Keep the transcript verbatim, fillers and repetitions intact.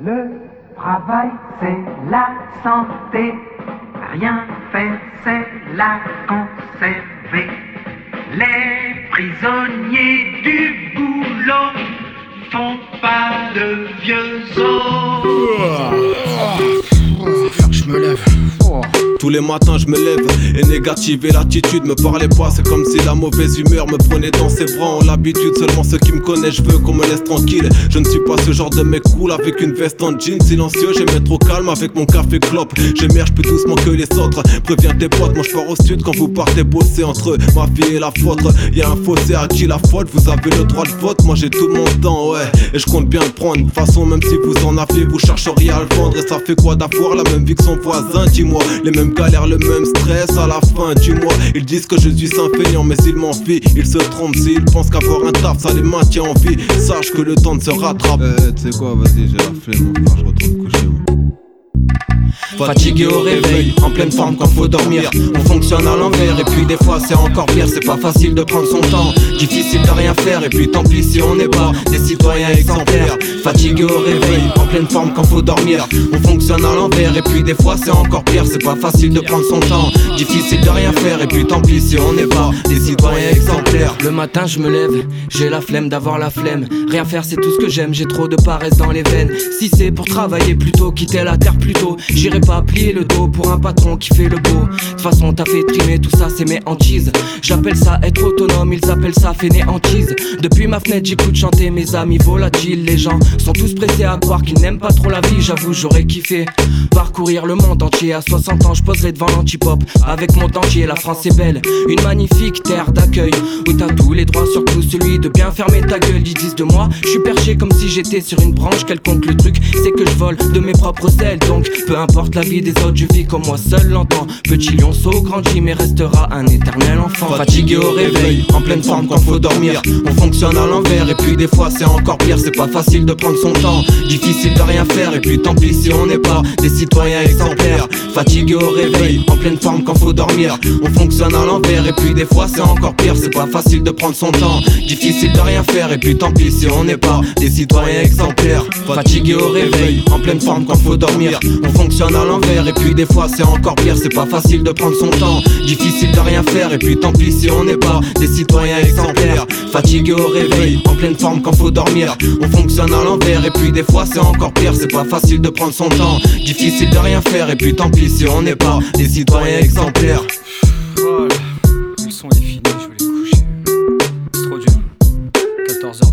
Le travail, c'est la santé. Rien faire, c'est la conserver. Les prisonniers du boulot font pas de vieux os. Je me lève. Tous les matins je me lève et négative et l'attitude me parlait pas. C'est comme si la mauvaise humeur me prenait dans ses bras. On l'habitude, seulement ceux qui me connaissent, je veux qu'on me laisse tranquille. Je ne suis pas ce genre de mec cool avec une veste en jean. Silencieux, j'aime être au calme avec mon café clope. J'émerge plus doucement que les autres. Préviens tes potes, moi je pars au sud quand vous partez bosser. Entre ma fille et la vôtre, y'a un fossé, à qui la faute? Vous avez le droit de vote, moi j'ai tout mon temps, ouais. Et je compte bien le prendre, de toute façon même si vous en avez, vous chercheriez à le vendre. Et ça fait quoi d'avoir la même vie que son voisin, dis-moi. Les mêmes galères, le même stress à la fin du mois. Ils disent que je suis un feignant mais ils m'en fient. Ils se trompent s'ils pensent qu'avoir un taf ça les maintient en vie. Sache que le temps ne se rattrape. Euh tu sais quoi, vas-y j'ai la flemme, enfin, je retourne coucher moi. Fatigué au réveil, en pleine forme quand faut dormir. On fonctionne à l'envers et puis des fois c'est encore pire. C'est pas facile de prendre son temps, difficile de rien faire. Et puis tant pis si on n'est pas des citoyens exemplaires. Fatigué au réveil, en pleine forme quand faut dormir. On fonctionne à l'envers et puis des fois c'est encore pire. C'est pas facile de prendre son temps, difficile de rien faire. Et puis tant pis si on n'est pas des citoyens exemplaires. Le matin je me lève, j'ai la flemme d'avoir la flemme. Rien faire c'est tout ce que j'aime, j'ai trop de paresse dans les veines. Si c'est pour travailler plutôt, quitter la terre plus tôt, j'irai pas plier le dos pour un patron qui fait le beau. De toute façon t'as fait trimer, tout ça c'est mes hantises. J'appelle ça être autonome, ils appellent ça fainéantise. Depuis ma fenêtre j'écoute chanter mes amis volatiles. Les gens sont tous pressés à croire qu'ils n'aiment pas trop la vie. J'avoue j'aurais kiffé parcourir le monde entier. À soixante ans je poserai devant l'antipop avec mon dentier. La France est belle, une magnifique terre d'accueil où t'as tous les droits, surtout celui de bien fermer ta gueule. Ils disent de moi, je suis perché comme si j'étais sur une branche quelconque. Le truc c'est que je vole de mes propres ailes. Donc peu importe la vie des autres, je vis comme moi seul l'entends. Petit lionceau grandit mais restera un éternel enfant. Fatigué au réveil, en pleine forme quand faut dormir. On fonctionne à l'envers et puis des fois c'est encore pire. C'est pas facile de prendre son temps, difficile de rien faire. Et puis tant pis si on n'est pas des citoyens exemplaires. Fatigué au réveil, en pleine forme quand faut dormir. On fonctionne à l'envers et puis des fois c'est encore pire. C'est pas facile de prendre son temps, difficile de rien faire. Et puis tant pis si on n'est pas des citoyens exemplaires. Fatigué au réveil, en pleine forme quand faut dormir. On fonctionne à l'envers et puis des fois c'est encore pire. C'est pas facile de prendre son temps, difficile de rien faire. Et puis tant pis si on n'est pas des citoyens exemplaires. Fatigué au réveil, en pleine forme quand faut dormir. On fonctionne à l'envers et puis des fois c'est encore pire. C'est pas facile de prendre son temps, difficile de rien faire. Et puis tant pis si on n'est pas des citoyens exemplaires. Voilà, le son est fini, je vais aller coucher. C'est trop dur. quatorze heures